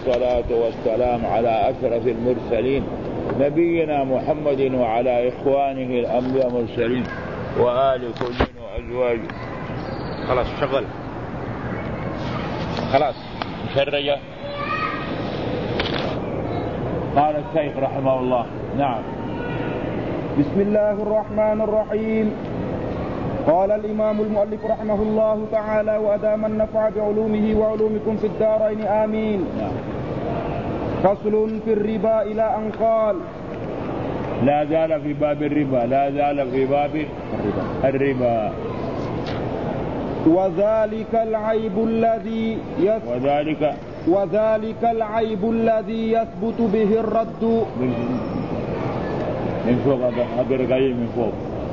والصلاة والسلام على أشرف المرسلين نبينا محمد وعلى إخوانه الأنبياء المرسلين وآل كل وأزواجه. خلاص شغل خلاص مشرجة. قال الشيخ رحمه الله. نعم. بسم الله الرحمن الرحيم. قال الإمام المؤلف رحمه الله تعالى وأدام النفع بعلومه وعلومكم في الدارين آمين. فصل في الربا إلى أن قال. لا زال في باب الربا، لا زال في باب الربا. وذلك العيب الذي يثبت به الرد من فوق. أقرأ قليل من فوق.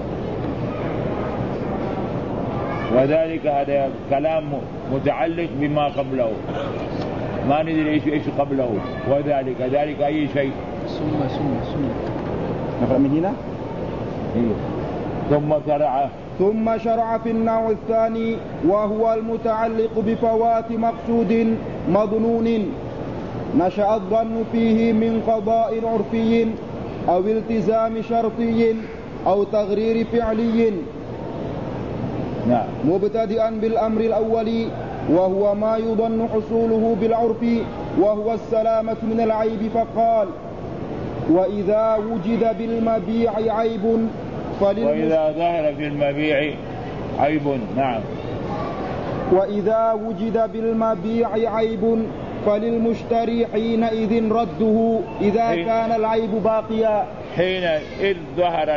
وذلك هذا كلام متعلق بما قبله، ما ندري ايش قبله. وذلك ذلك اي شيء. ثم نقرأ من هنا. ثم شرع في النوع الثاني وهو المتعلق بفوات مقصود مظنون نشأ الظن فيه من قضاء عرفي أو التزام شرطي أو تغرير فعلي. مبتدئا بالأمر الأول وهو ما يظن حصوله بالعرف وهو السلامة من العيب. فقال وإذا وجد بالمبيع عيب وإذا ظهر في المبيع عيب. نعم. وإذا وجد بالمبيع عيب فللمشتري حينئذ رده إذا كان العيب باقيا. حينئذ ظهر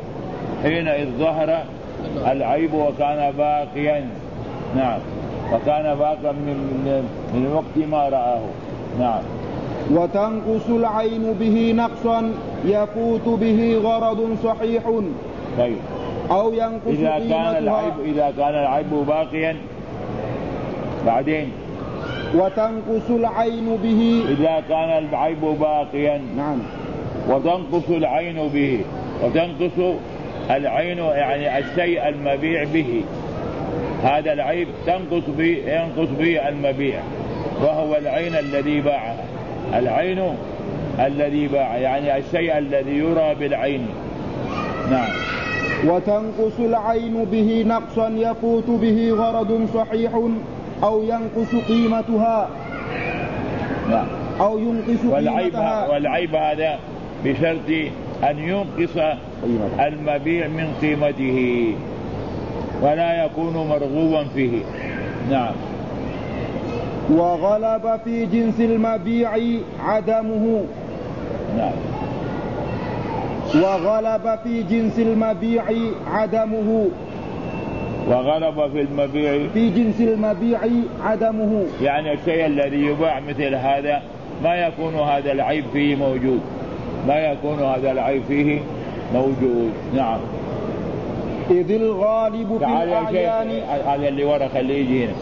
العيب وكان باقيا. نعم. وكان باقيا من وقت ما رآه. نعم. وتنقص العين به نقصا يفوت به غرض صحيح. طيب. أو ينقص إذا كان العيب باقيا بعدين. وتنقص العين به إذا كان العيب باقيا. نعم. وتنقص العين به. وتنقص العين يعني الشيء المبيع به. هذا العيب ينقص به المبيع وهو العين الذي باعها. العين الذي باع يعني الشيء الذي يرى بالعين. نعم. وتنقص العين به نقصا يفوت به غرض صحيح أو ينقص قيمتها. نعم. أو ينقص قيمتها. والعيب هذا بشرط أن ينقص المبيع من قيمته ولا يكون مرغوبا فيه. نعم. وغلب في جنس المبيع عدمه. نعم. وغلب في جنس المبيع عدمه. وغلب في جنس المبيع عدمه يعني الشيء الذي يباع مثل هذا ما يكون هذا العيب فيه موجود. نعم. إذ الغالب في الأعيان. هذا اللي ورا خليه يجي هنا.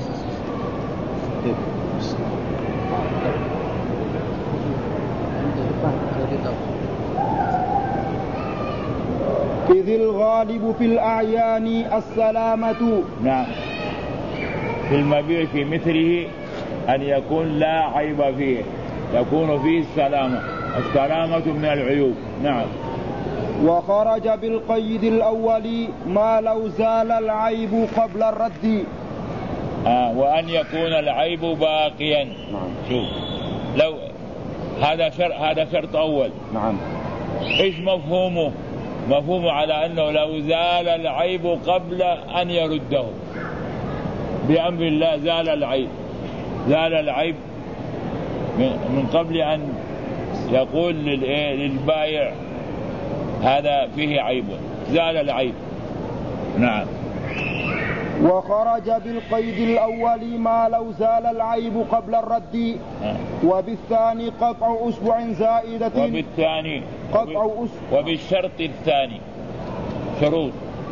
إذ الغالب في الأعيان السلامة. نعم. في المبيع في مثله أن يكون لا عيب فيه، يكون فيه السلامة من العيوب. نعم. وخرج بالقيد الأول ما لو زال العيب قبل الرد. وأن يكون العيب باقيا. نعم. شوف لو هذا شرط أول. نعم. إيش مفهومه على أنه لو زال العيب قبل أن يرده بأمر الله. زال العيب من قبل أن يقول للبائع هذا فيه عيب. زال العيب. نعم. وخرج بالقيد الأول ما لو زال العيب قبل الرد. وبالثاني قطع أسبوع زائدة. وبالشرط الثاني شروط.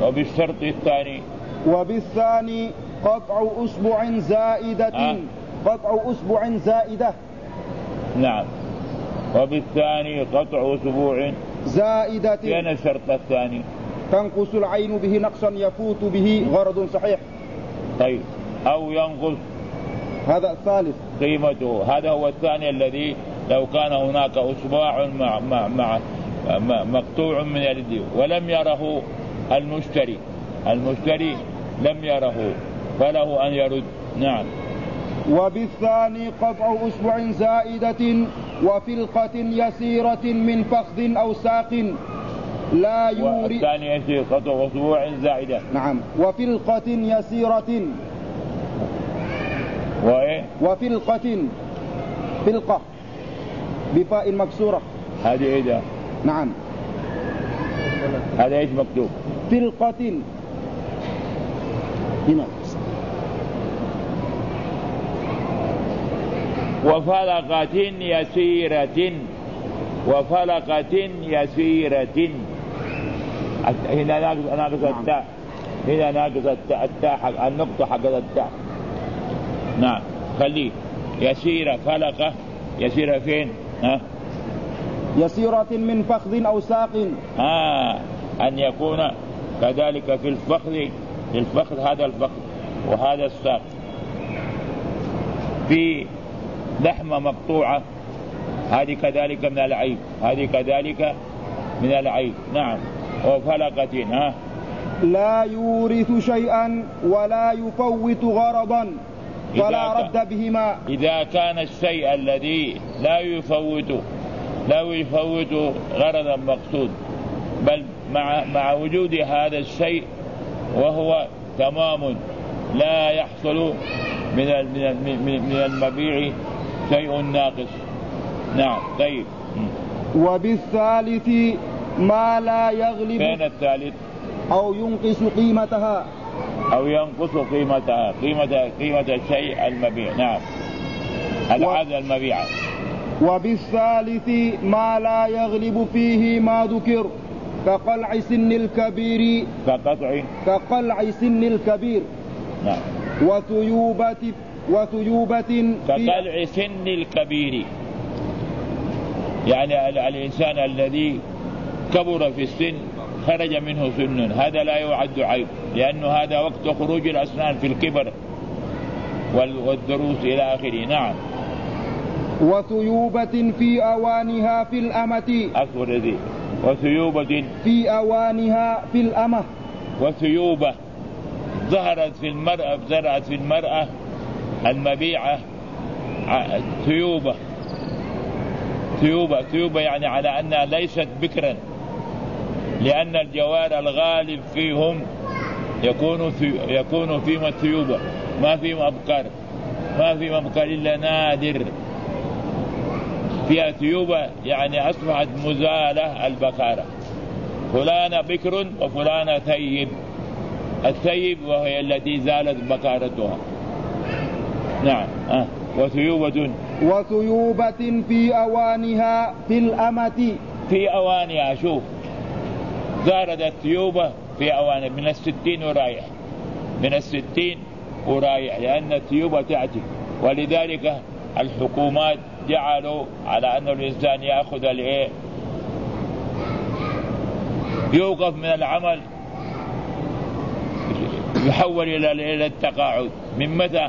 وبالثاني قطع أسبوع زائدة. قطع أسبوع زائدة. نعم. وبالثاني قطع أسبوع زائدة. كان الشرط الثاني تنقص العين به نقصا يفوت به غرض صحيح. طيب. أو ينقص هذا الثالث قيمته. هذا هو الثاني الذي لو كان هناك أصبع مقطوع من اليد ولم يره المشتري لم يره فله أن يرد. نعم. وبالثاني قطع أصبع زائدة وفلقة يسيرة من فخذ أو ساق لا يورث. الثاني يسير قطع أصبع زائدة. نعم. وفلقة يسيرة وفلقة فلقة بفاء مكسورة. هذه إيه ده؟ نعم. هذا إيش مكتوب؟ فلقة هنا. وفلقة يسيرة هنا ناقص التاء. هنا ناقص التاء حق النقطة حق التاء. نعم. خليه يسيرة. فلقة يسيرة فين؟ يسيرة من فخذ أو ساق. أن يكون كذلك في الفخذ هذا الفخذ وهذا الساق. في لحمة مقطوعة هذه كذلك من العيب. نعم. وفلقة لا يورث شيئا ولا يفوت غرضا فلا رد بهما. إذا كان الشيء الذي لا يفوت غرضا مقصود بل مع وجود هذا الشيء وهو تمام لا يحصل من المبيع شيء ناقص. نعم. طيب. وبالثالث ما لا يغلب. فين الثالث؟ أو ينقص قيمتها قيمة الشيء المبيع. نعم. العادة المبيعة. وبالثالث ما لا يغلب فيه ما ذكر كقلع سن الكبير. كقلع سن الكبير. نعم. وثيوبة كقلع سن الكبير يعني الإنسان الذي كبر في السن خرج منه سن هذا لا يعد عيب لأنه هذا وقت خروج الأسنان في الكبر والدروس إلى آخره. نعم. وثيوبة في أوانها في الأمة. أصبر ذي. وثيوبة في أوانها في الأمة. وثيوبة ظهرت في المرأة المبيعة ثيوبة يعني على أنها ليست بكرا لأن الجوار الغالب فيهم يكون فيهم الثيوبة ما فيهم أبكار إلا نادر. فيها ثيوبة يعني أصبحت مزالة البكارة. فلانة بكر وفلانة ثيب. الثيب وهي التي زالت بكارتها. نعم. وثيوبة في أوانها في الأمة. في أوانها شوف زارت الثيوبة في أوانها من 60 ورايح لأن الثيوبة تأتي. ولذلك الحكومات جعلوا على أن الإنسان يأخذ يوقف من العمل يحول إلى التقاعد. من متى؟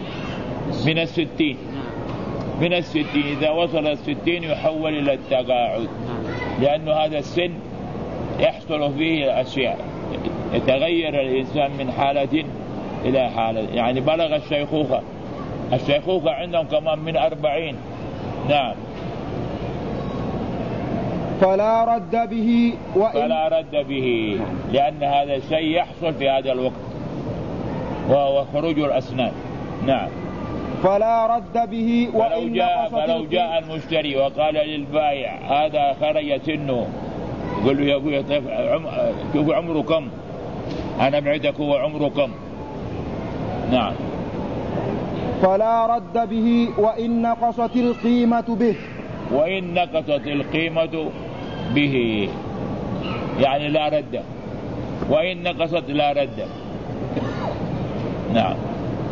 من 60 إذا وصل 60 يحول إلى التقاعد لأنه هذا السن يحصل فيه أشياء يتغير الإنسان من حالة إلى حالة يعني بلغ الشيخوخة عندهم كمان من 40. نعم. فلا رد به لأن هذا الشيء يحصل في هذا الوقت وهو خروج الأسنان. نعم. فلا رد به. فلو جاء المشتري وقال للبائع هذا خرج سنه يقول له يا أبوي طيب شوف عمره كم أنا بعتك هو عمره كم. نعم. فلا رد به وإن نقصت القيمة به يعني لا رد. وإن نقصت لا رد. نعم.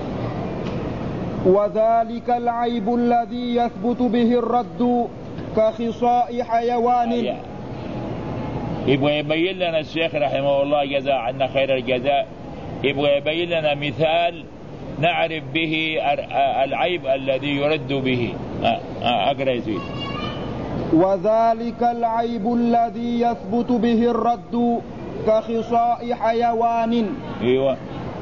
وذلك العيب الذي يثبت به الرد كخصاء حيوان. يبغى يبين لنا الشيخ رحمه الله جزاه عنا خير الجزاء يبغى يبين لنا مثال نعرف به العيب الذي يرد به. أقرأ يزيد. وذلك العيب الذي يثبت به الرد كخصاء حيوان. أيوة.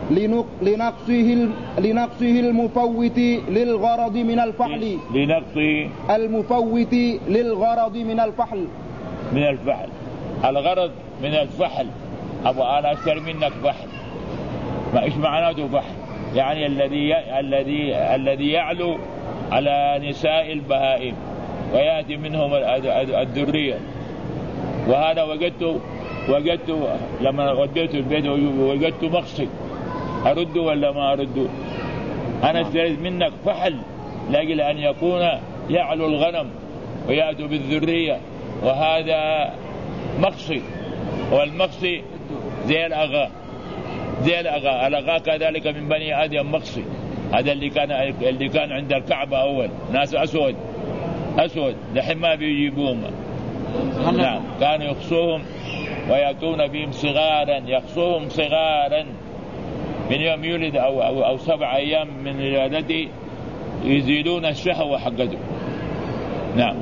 لنقصه المفوت للغرض من الفحل. لنقصه المفوت للغرض من الفحل. من الفحل. الغرض من الفحل. أبغى أنا أشتري منك فحل. ما إيش معناته فحل؟ يعني الذي يعلو على نساء البهائم ويأتي منهم الذرية. وهذا وجدته لما وديته البيت وجدته مقصد، أرد ولا ما أرد؟ أنا اشتريت منك فحل لأجل أن يكون يعلو الغنم ويأتوا بالذرية، وهذا مقصد. والمقصد زي الأغا، الأغا كذلك من بني آدم مقصد. هذا اللي كان عند الكعبة أول، ناس أسود لحين ما بيجيبوهم. نعم، كانوا يقصوهم ويأتون بهم صغارا، يقصوهم صغارا من يوم يولد أو 7 أيام من ولادته، يزيدون الشهوة حقته. نعم.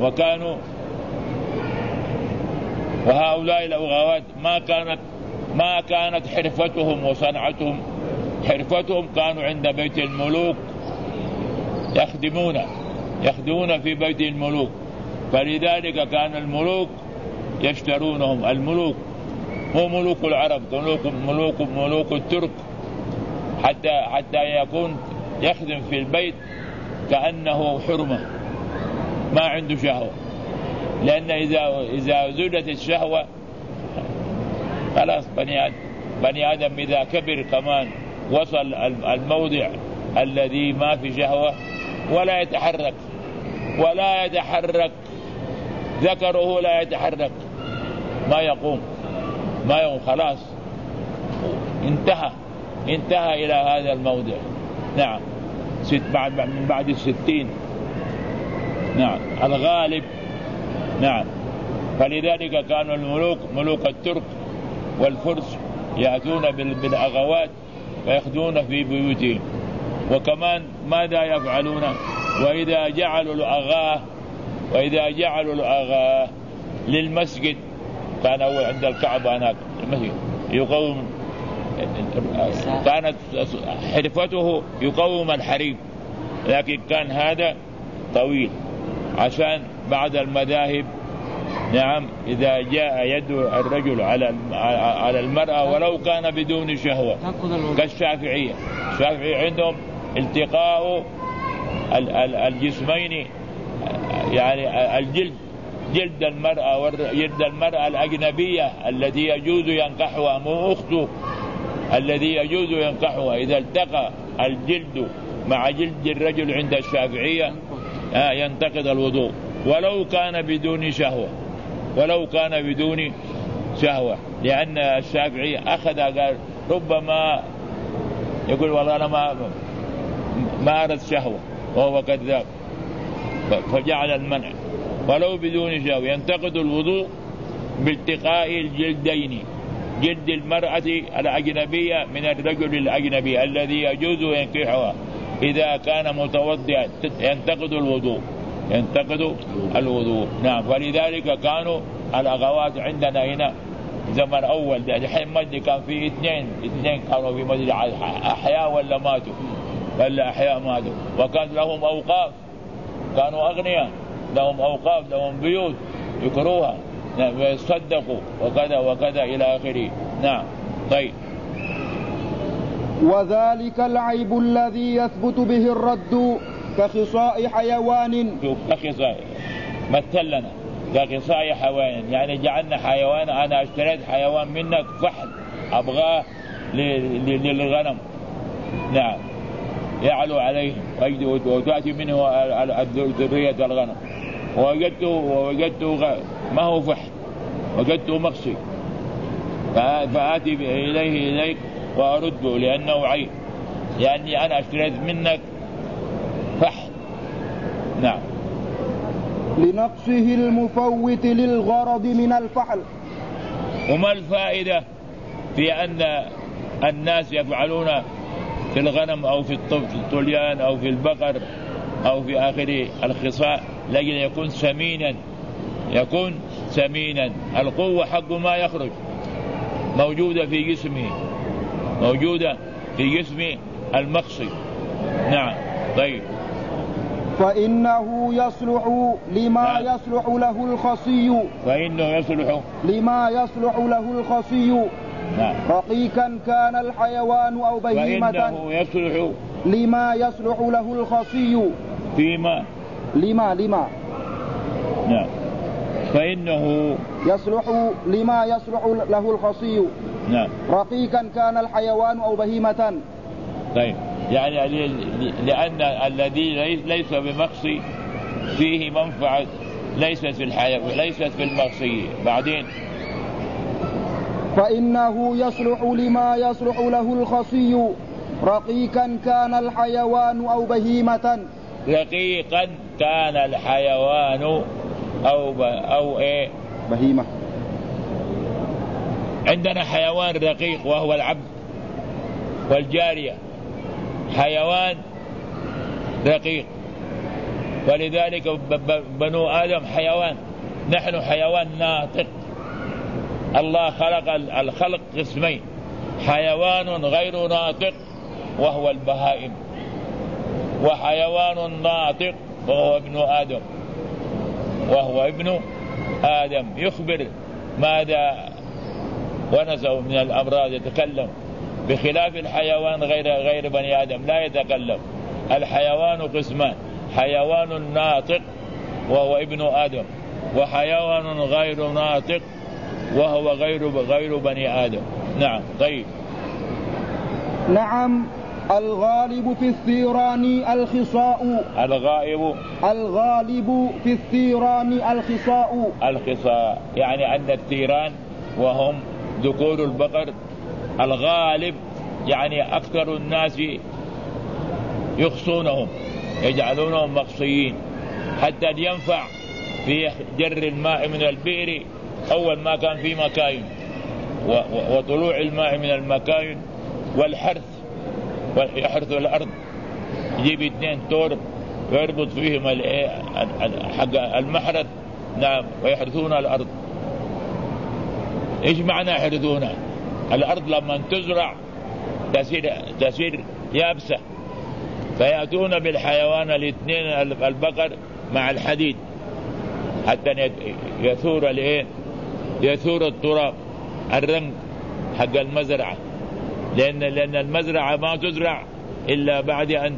وهؤلاء الأغوات ما كانت حرفتهم وصنعتهم. حرفتهم كانوا عند بيت الملوك يخدمون في بيت الملوك، فلذلك كان الملوك يشترونهم. الملوك مو ملوك العرب، ملوك الترك، حتى يكون يخدم في البيت كأنه حرمة، ما عنده شهوة. لأن إذا زادت الشهوة خلاص بني آدم إذا كبر كمان وصل الموضع الذي ما في شهوة ولا يتحرك ذكره لا يتحرك، ما يقوم خلاص انتهى إلى هذا الموضع. نعم. من بعد 60. نعم، الغالب. نعم. فلذلك كانوا الملوك، ملوك الترك والفرس، يأتون بالأغوات ويخدون في بيوتهم. وكمان ماذا يفعلون؟ وإذا جعلوا الأغاه للمسجد، كان أول عند الكعبة هناك المسجد كانت حرفته يقوم الحريم، لكن كان هذا طويل عشان بعد المذاهب. نعم، إذا جاء يد الرجل على المرأة ولو كان بدون شهوة، كالشافعية. الشافعية عندهم التقاء الجسمين، يعني جلد المرأة الأجنبية التي يجوز ينكحها، مو أخته الذي يجوز ينكحها. إذا التقى الجلد مع جلد الرجل عند الشافعية ينتقض الوضوء ولو كان بدون شهوة. لأن الشافعي أخذ قال ربما يقول والله أنا ما أرد شهوة وهو كذاب، فجعل المنع ولو بدون شهوة. ينتقض الوضوء بالتقاء الجلدين، جلد المرأة الأجنبية من الرجل الأجنبي الذي يجوز ينكحها. إذا كان متوضئا ينتقض الوضوء. نعم. فلذلك كانوا الأغوات عندنا هنا زمن أول، الحين مجد كان في اثنين كانوا في مجد أحياء ولا ماتوا، وكان لهم أوقاف، كانوا أغنياء، لهم أوقاف، لهم بيوت يكروها، يصدقوا وكذا إلى آخره. نعم. طيب. وذلك العيب الذي يثبت به الرد كخصاء حيوان. كخصاء مثل لنا كخصاء حيوان، يعني جعلنا حيوان، أنا اشتريت حيوان منك فحل أبغاه للغنم. نعم، يعلو عليهم وتأتي منه ذرية الغنم. ووجدته ما هو فحل، وجدته مقصي، فآتي إليك وأرده لأنه عيب، لأني أنا اشتريت منك فحل. نعم. لنقصه المفوت للغرض من الفحل. وما الفائدة في أن الناس يفعلون في الغنم أو في الطليان أو في البقر أو في آخر الخصاء لكن يكون سمينا القوة حق ما يخرج موجودة في جسم المخصي. نعم. طيب. فإنه يصلح لما يصلح له الخصي لما يصلح له الخصي رقيقا كان الحيوان أو بهيمة. فإنه يصلح لما يصلح له الخصي فيما لما نعم. فإنه يصلح لما يصلح له الخصي نعم. رقيقا كان الحيوان أو بهيمة. طيب يعني لأن الذي ليس بمخصي فيه منفعة ليست في الحيوان ليست في المخصي. بعدين فإنه يصلح لما يصلح له الخصي رقيقا كان الحيوان أو بهيمة. رقيقا كان الحيوان أو إيه بهيمة. عندنا حيوان رقيق وهو العبد والجارية حيوان رقيق، ولذلك بنو آدم حيوان، نحن حيوان ناطق. الله خلق الخلق قسمين، حيوان غير ناطق وهو البهائم، وحيوان ناطق وهو ابن آدم يخبر ماذا ونزه من الأمراض، يتكلم، بخلاف الحيوان غير بني آدم لا يتكلم. الحيوان قسمان، حيوان ناطق وهو ابن آدم، وحيوان غير ناطق وهو غير بني آدم. نعم. طيب. نعم. الغالب في الثيران الخصاء. الغالب في الثيران الخصاء يعني أن الثيران وهم ذكور البقر، الغالب يعني أكثر الناس يخصونهم يجعلونهم مخصيين، حتى ينفع في جر الماء من البئر أول ما كان في مكاين، وطلوع الماء من المكاين، والحرث يحرث الأرض، يجيب 2 تور ويربط فيهم حق المحرث. نعم. ويحرثون الأرض. إيش معنى يحرثونها؟ الأرض لما تزرع تسير يابسة، فيأتون بالحيوان 2 البقر مع الحديد حتى يثور التراب، الرمل حق المزرعة، لأن المزرعة ما تزرع إلا بعد أن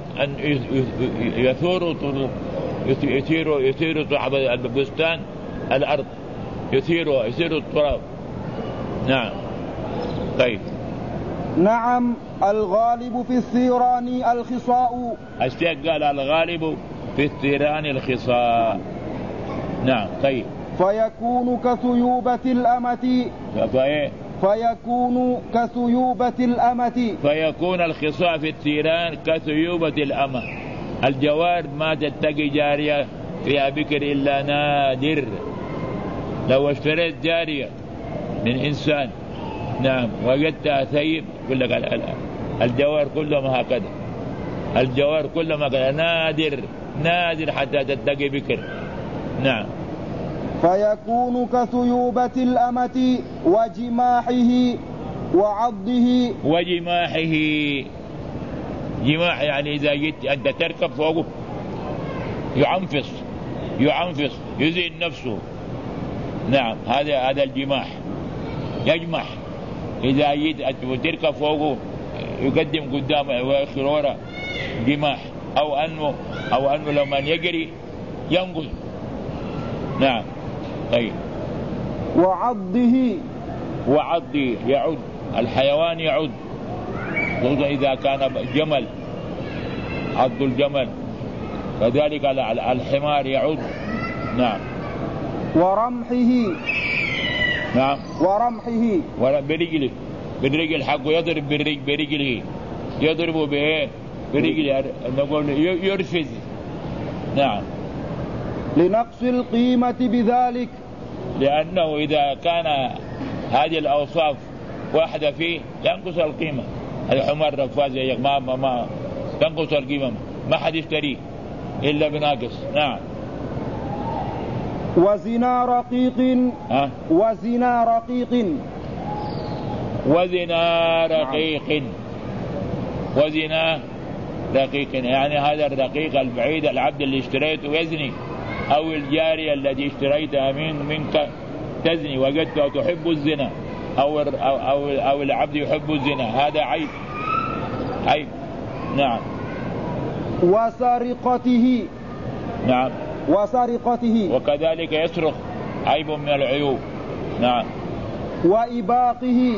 يثير صاحب البستان الأرض، يثير التراب. نعم. طيب. نعم. الغالب في الثيران الخصاء. الشيخ قال الغالب في الثيران الخصاء. نعم. طيب. فيكون كثيوبة الأمة. فيكون الخصاء في الثيران كثيوبة الأمة. الجوار ما تتقي جارية فيها بكر إلا نادر. لو اشتريت جارية من إنسان نعم وجدتها ثيب يقول لك الجوار كلهم هكذا، الجوار كلهم هكذا، نادر حتى تتقي بكر. نعم. فيكون كثيوبة الأمة وجماحه وعضه. جماح يعني إذا جيت أنت تركب فوقه يعنفص يزين نفسه. نعم. هذا الجماح، يجمح. إذا جيت تركب فوقه يقدم قدام ويأخر وراء، جماح. أو أنه لما يجري ينقذ. نعم. طيب. وعضه يعض، الحيوان يعض، خصوصا إذا كان جمل، عض الجمل، كذلك الحمار يعض. نعم. ورمحه. نعم. برجله، بالرجل حقه يضرب برجله، يضرب برجله، نقول يرفز. نعم. لنقص القيمة بذلك، لأنه إذا كان هذه الأوصاف واحدة فيه ينقص القيمة. الحمار رفاز ما تنقص القيمة، ما حد يشتريه إلا بناقص. نعم. وزنا رقيق وزنا رقيق وزنا رقيق وزنا رقيق، يعني هذا الرقيق البعيد، العبد اللي اشتريته يزني، أو الجارية التي اشتريتها منك تزني، وجدتها تحب الزنا، أو العبد يحب الزنا، هذا عيب. نعم. وسرقته. نعم. وسرقته، وكذلك يسرق، عيب من العيوب. نعم. وإباقه.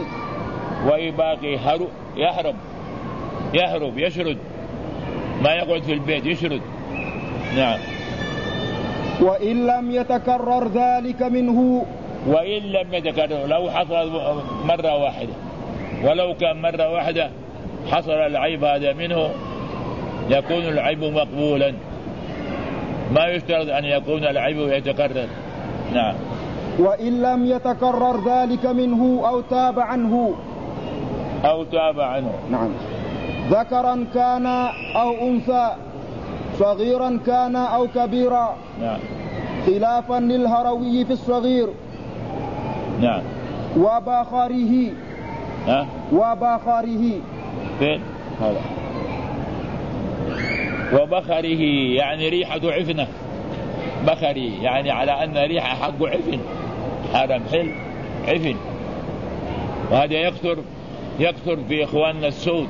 يهرب يشرد، ما يقعد في البيت، يشرد. نعم. وإن لم يتكرر ذلك منه. وإن لم يتكرر، لو حصل مرة واحدة، ولو كان مرة واحدة حصل العيب هذا منه، يكون العيب مقبولا، ما يشترط أن يكون العيب يتكرر. نعم. وإن لم يتكرر ذلك منه أو تاب عنه. نعم. ذكرا كان أو أنثى، صغيرا كان أو كبيرا. نعم. خلافا للهروي في الصغير. نعم. وبخره. فين هذا؟ وبخره يعني ريحة عفنة، بخري يعني على أن ريحة حق عفن، هذا محل عفن، وهذا يكثر في إخواننا السود،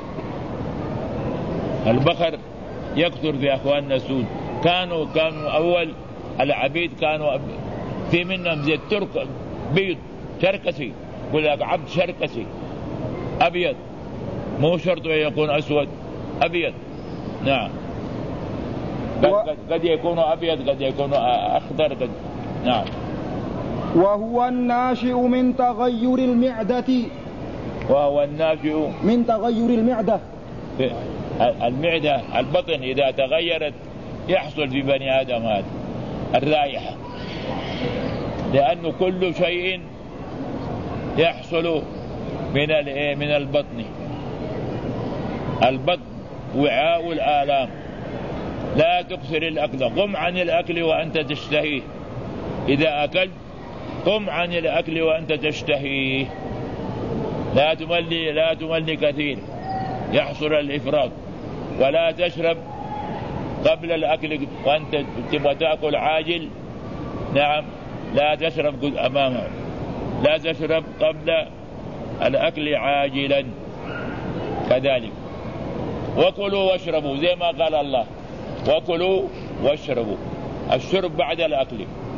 البخر يكثر في إخواننا السود. كانوا أول العبيد كانوا في منهم زي الترك بيض شركسي، يقول لك عبد شركسي أبيض، مو شرط يكون أسود، أبيض. نعم. قد يكون أبيض، قد يكون أخضر، قد. نعم. وهو الناشئ من تغير المعدة. المعدة البطن إذا تغيرت يحصل في بني آدم هذا الرائحة، لأنه كل شيء يحصل من البطن. البطن وعاء الآلام، لا تكثر الأكل، قم عن الأكل وأنت تشتهيه، إذا أكلت قم عن الأكل وأنت تشتهيه، لا تملي كثير يحصل الإفراط، ولا تشرب قبل الأكل وأنت تبغى تأكل عاجل. نعم. لا تشرب أمامه، لا تشرب قبل الأكل عاجلا كذلك. وكلوا واشربوا زي ما قال الله، وكلوا واشربوا، الشرب بعد الأكل.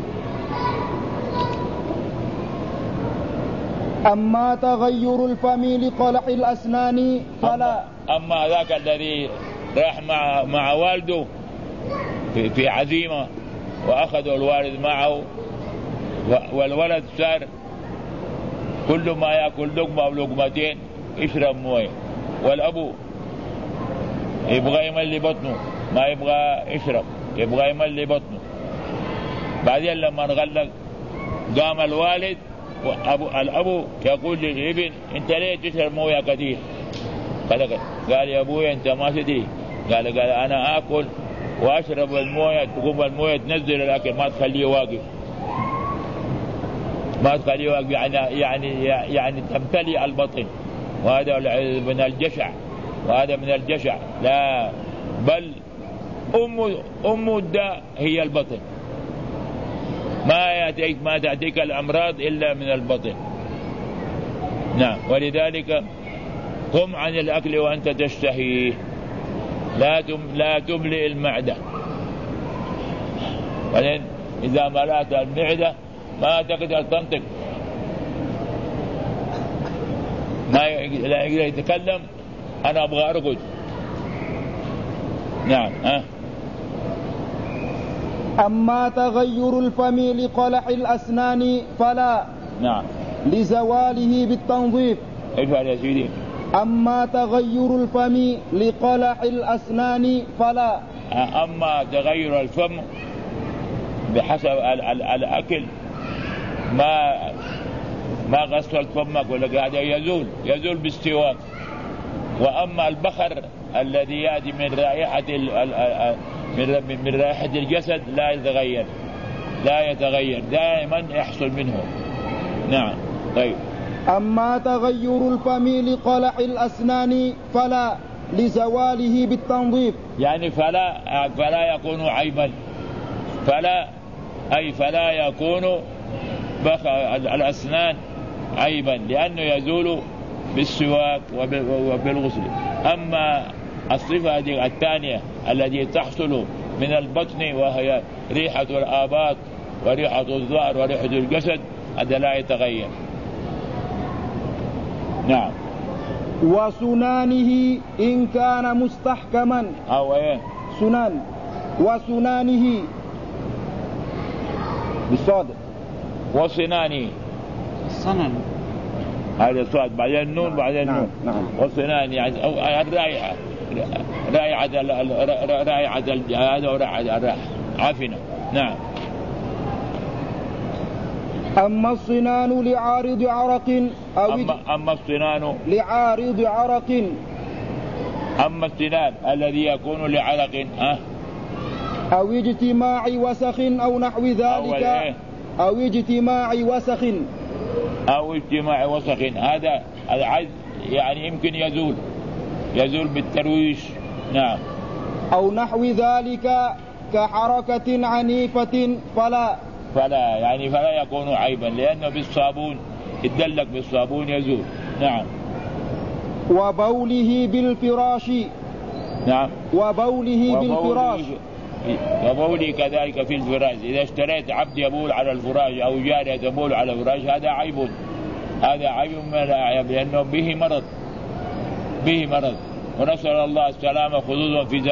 أما تغير الفم لقلع الأسنان فلا. أما ذاك الذي راح مع والده في عزيمة وأخذوا الوالد معه، والولد صار كل ما يأكل لقمة أو لقمتين يشرب مويه، والأبو يبغى يملي بطنه، ما يبغى يشرب، يبغى يملي بطنه. بعدين لما نغلق قام الوالد الأبو يقول للابن أنت ليه تشرب مويه كثير؟ قال يا أبوي أنت ما تدري. قال أنا آكل وأشرب المويه، تقوم المويه تنزل الأكل، ما تخليه واقف، يعني تمتلئ البطن، وهذا من الجشع، وهذا من الجشع. لا، بل أم الداء هي البطن، ما تأتيك الأمراض إلا من البطن. نعم. ولذلك قم عن الأكل وأنت تشتهيه، لا تملئ المعدة، ولكن إذا ملأت المعدة ما تقدر تنطق، لا يقدر يتكلم، أنا أبغى أرقد. نعم. أما تغير الفم لقلع الأسنان فلا. نعم. لزواله بالتنظيف. إيش هذا يا سيدي؟ أما تغير الفم لقلع الأسنان فلا. أما تغير الفم بحسب الأكل، ما غسلت فمك ولا هذا يزول باستواك، وأما البخر الذي يأتي من رائحة الجسد لا يتغير دائما يحصل منه. نعم. طيب. أما تغير الفم لقلع الأسنان فلا لزواله بالتنظيف، يعني فلا يكون عيبا، فلا يكون الأسنان عيبا لأنه يزول بالسواك وبالغسل. أما الصفة الثانية التي تحصل من البطن وهي ريحة الآباط وريحة الظهر وريحة الجسد هذا لا يتغير. نعم. وسنانه إن كان مستحكما أو إيه سنان وسنانه بالصادق وسنانه السنن هذا الصاد بعدين النون بعدين النون. نعم. وسنان يعني أو الرائحة رائحة الجهاد ورائحة عفنة. نعم. أما الصنان لعارض عرق أما الصنان لعارض عرق، أما الصنان الذي يكون لعرق أو اجتماع وسخ أو نحو ذلك أو اجتماع وسخ هذا العجز يعني يمكن يزول بالترويش. نعم. أو نحو ذلك كحركة عنيفة فلا يكون عيبا لأنه بالصابون يدلك بالصابون يزول. نعم. وبوله بالفراش. نعم. وبوله كذلك في الفراش. إذا اشتريت عبد يبول على الفراش أو جارية تبول على الفراش هذا عيب من الأعياب لأنه به مرض ونسأل الله السلامة خصوصا في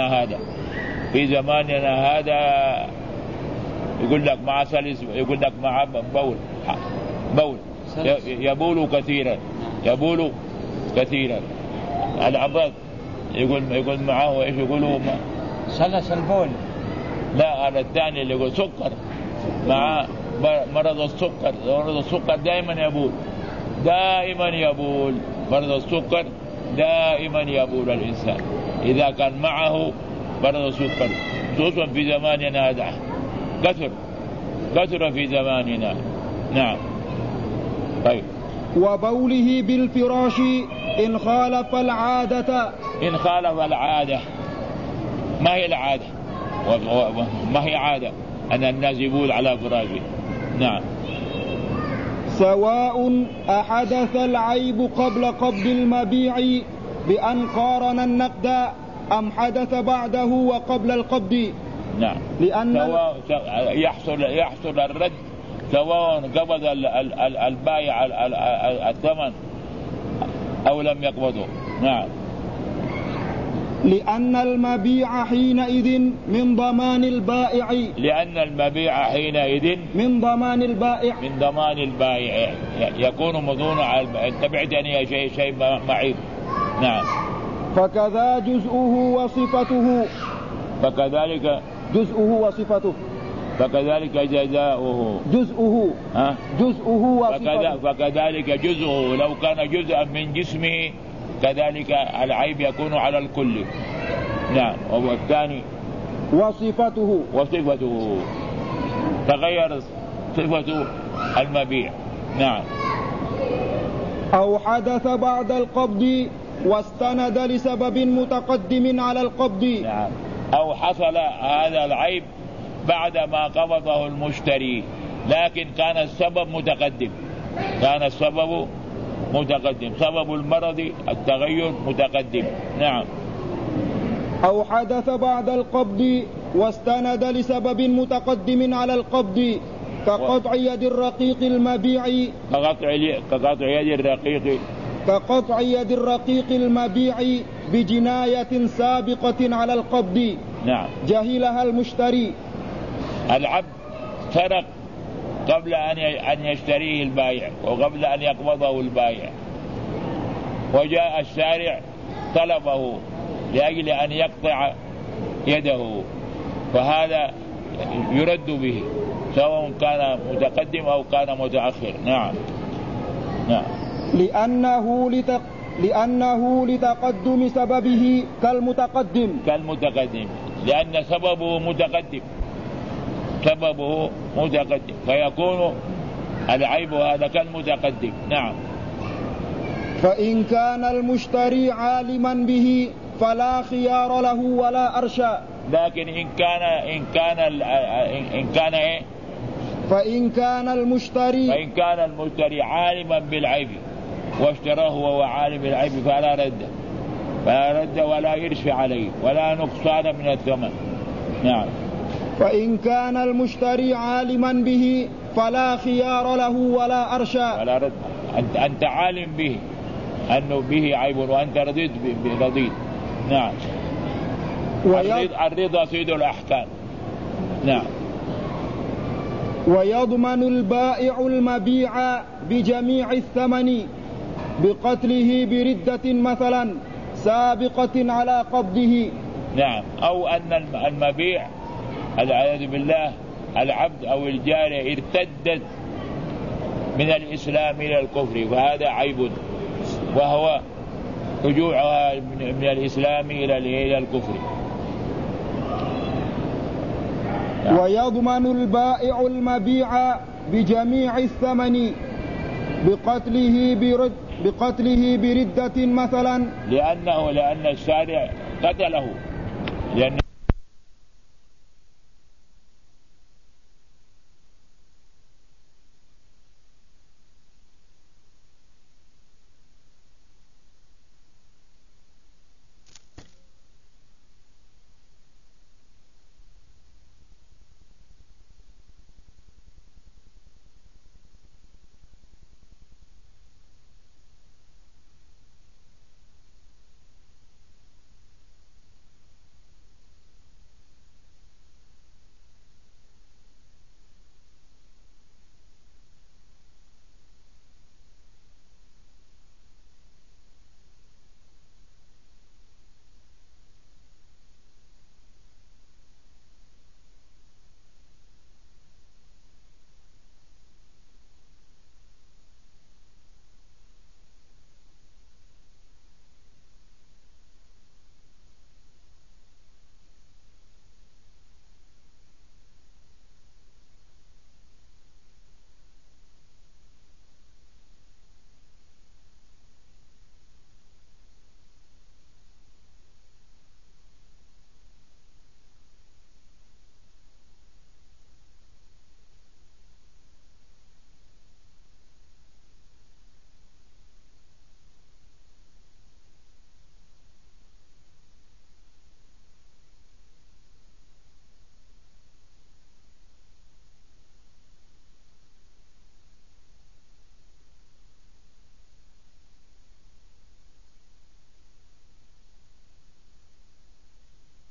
زماننا هذا يقول لك مع سلس يقول لك مع بول يبول كثيرا الأمراض يقول معه ايش يقولوا سلس البول. لا هذا الثاني اللي يقول سكر مع مرض السكر دائما يبول مرض السكر دائما يبول الإنسان إذا كان معه مرض السكر خصوصا في زماننا هذا كثر في زماننا. نعم. طيب. وبوله بالفراش إن خالف العادة. ما هي العادة ما هي عادة أن الناس يبول على فراشه. نعم. سواء أحدث العيب قبل قبض المبيع بأن قارن النقد أم حدث بعده وقبل القبض. نعم. لأن يحصل الرد سواء قبض البائع الثمن أو لم يقبضه. نعم. لأن المبيع حينئذ من ضمان البائع يكون مضون على البائع. تبعدني شيء معيب. نعم. فكذا جزءه وصفته فكذلك جزاؤه فكذلك جزءه لو كان جزءا من جسمه كذلك العيب يكون على الكل. نعم. والثاني وصفته تغير صفة المبيع. نعم. أو حدث بعد القبض واستند لسبب متقدم على القبض. نعم. أو حصل هذا العيب بعد ما قبضه المشتري لكن كان السبب متقدم سبب المرض التغير متقدم. نعم. أو حدث بعد القبض واستند لسبب متقدم على القبض كقطع يد الرقيق المبيع كقطع يد الرقيق المبيع بجناية سابقة على القبض. نعم. جهلها المشتري. العبد سرق قبل أن يشتريه البائع وقبل أن يقبضه البائع وجاء الشارع طلبه لأجل أن يقطع يده فهذا يرد به سواء كان متقدم أو كان متأخر. نعم. لأنه لتقدم سببه كالمتقدم لأن سببه متقدم فيكون العيب هذا كالمتقدم. نعم. فإن كان المشتري عالما به فلا خيار له ولا أرشى. لكن فإن كان المشتري عالما بالعيب واشتراه وهو عالم بالعيب فلا رد ولا يرشى عليه ولا نقصان من الثمن. نعم. فإن كان المشتري عالما به فلا خيار له ولا أرشى. ولا رد. أنت عالم به أنه به عيب وأنت رضيت. نعم. الرضا سيد الأحكام. نعم. ويضمن البائع المبيع بجميع الثمن بقتله بردة مثلا سابقة على قبضه. نعم. أو أن المبيع العياذ بالله العبد أو الجارية ارتدت من الإسلام إلى الكفر فهذا عيب وهو رجوعها من الإسلام إلى الكفر. ويضمن البائع المبيع بجميع الثمن بقتله بردة مثلا لأن الشارع قتله لأن